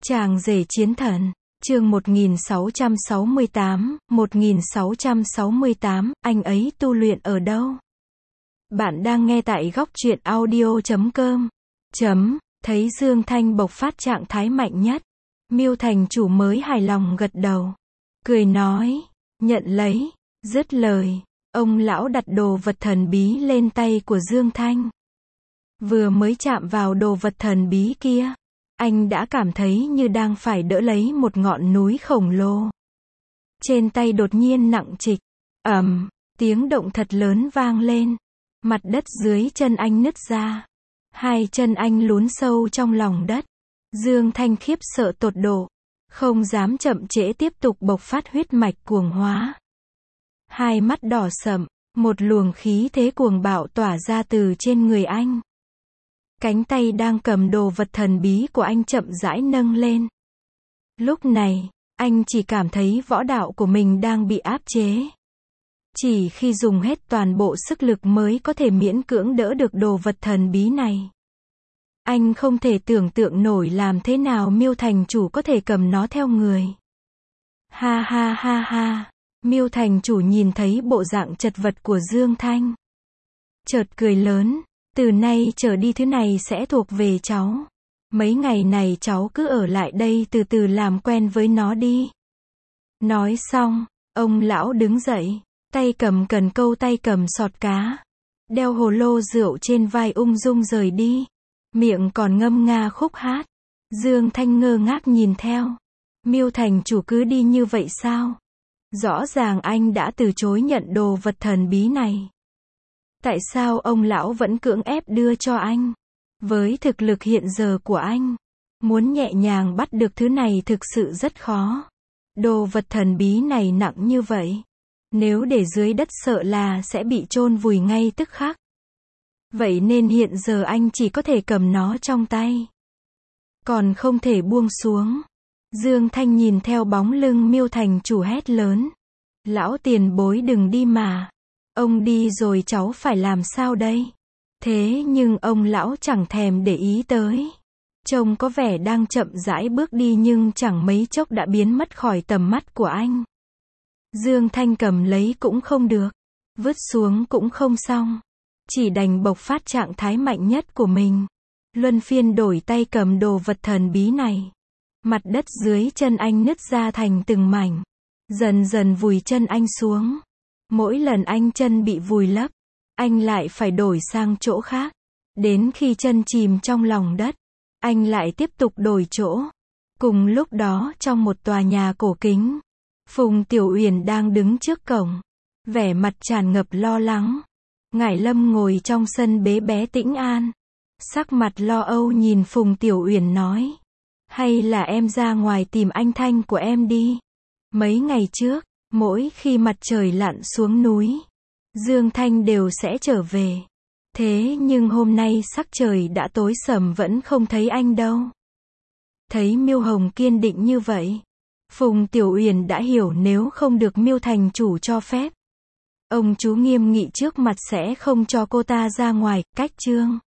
Chàng rể chiến thần, chương 1668, anh ấy tu luyện ở đâu? Bạn đang nghe tại góc truyện audio.com. Thấy Dương Thanh bộc phát trạng thái mạnh nhất. Miêu thành chủ mới hài lòng gật đầu. Cười nói, nhận lấy, dứt lời, ông lão đặt đồ vật thần bí lên tay của Dương Thanh. Vừa mới chạm vào đồ vật thần bí kia, anh đã cảm thấy như đang phải đỡ lấy một ngọn núi khổng lồ. Trên tay đột nhiên nặng trịch, tiếng động thật lớn vang lên. Mặt đất dưới chân anh nứt ra. Hai chân anh lún sâu trong lòng đất. Dương Thanh khiếp sợ tột độ, không dám chậm trễ tiếp tục bộc phát huyết mạch cuồng hóa. Hai mắt đỏ sậm, một luồng khí thế cuồng bạo tỏa ra từ trên người anh. Cánh tay đang cầm đồ vật thần bí của anh chậm rãi nâng lên. Lúc này, anh chỉ cảm thấy võ đạo của mình đang bị áp chế. Chỉ khi dùng hết toàn bộ sức lực mới có thể miễn cưỡng đỡ được đồ vật thần bí này. Anh không thể tưởng tượng nổi làm thế nào Miêu thành chủ có thể cầm nó theo người. Ha ha ha ha, Miêu thành chủ nhìn thấy bộ dạng chật vật của Dương Thanh. Chợt cười lớn, từ nay trở đi thứ này sẽ thuộc về cháu. Mấy ngày này cháu cứ ở lại đây từ từ làm quen với nó đi. Nói xong, ông lão đứng dậy, tay cầm cần câu tay cầm sọt cá. Đeo hồ lô rượu trên vai ung dung rời đi. Miệng còn ngâm nga khúc hát. Dương Thanh ngơ ngác nhìn theo. Miêu thành chủ cứ đi như vậy sao? Rõ ràng anh đã từ chối nhận đồ vật thần bí này. Tại sao ông lão vẫn cưỡng ép đưa cho anh? Với thực lực hiện giờ của anh, muốn nhẹ nhàng bắt được thứ này thực sự rất khó. Đồ vật thần bí này nặng như vậy. Nếu để dưới đất sợ là sẽ bị chôn vùi ngay tức khắc. Vậy nên hiện giờ anh chỉ có thể cầm nó trong tay. Còn không thể buông xuống. Dương Thanh nhìn theo bóng lưng Miêu thành chủ hét lớn. Lão tiền bối đừng đi mà. Ông đi rồi cháu phải làm sao đây? Thế nhưng ông lão chẳng thèm để ý tới. Trông có vẻ đang chậm rãi bước đi nhưng chẳng mấy chốc đã biến mất khỏi tầm mắt của anh. Dương Thanh cầm lấy cũng không được. Vứt xuống cũng không xong. Chỉ đành bộc phát trạng thái mạnh nhất của mình. Luân phiên đổi tay cầm đồ vật thần bí này. Mặt đất dưới chân anh nứt ra thành từng mảnh. Dần dần vùi chân anh xuống. Mỗi lần anh chân bị vùi lấp, anh lại phải đổi sang chỗ khác. Đến khi chân chìm trong lòng đất, anh lại tiếp tục đổi chỗ. Cùng lúc đó trong một tòa nhà cổ kính, Phùng Tiểu Uyển đang đứng trước cổng. Vẻ mặt tràn ngập lo lắng. Ngải Lâm ngồi trong sân bế bé Tĩnh An. Sắc mặt lo âu nhìn Phùng Tiểu Uyển nói. Hay là em ra ngoài tìm anh Thanh của em đi. Mấy ngày trước, mỗi khi mặt trời lặn xuống núi, Dương Thanh đều sẽ trở về. Thế nhưng hôm nay sắc trời đã tối sầm vẫn không thấy anh đâu. Thấy Miêu Hồng kiên định như vậy, Phùng Tiểu Uyển đã hiểu nếu không được Miêu thành chủ cho phép, ông chú nghiêm nghị trước mặt sẽ không cho cô ta ra ngoài. Cách chương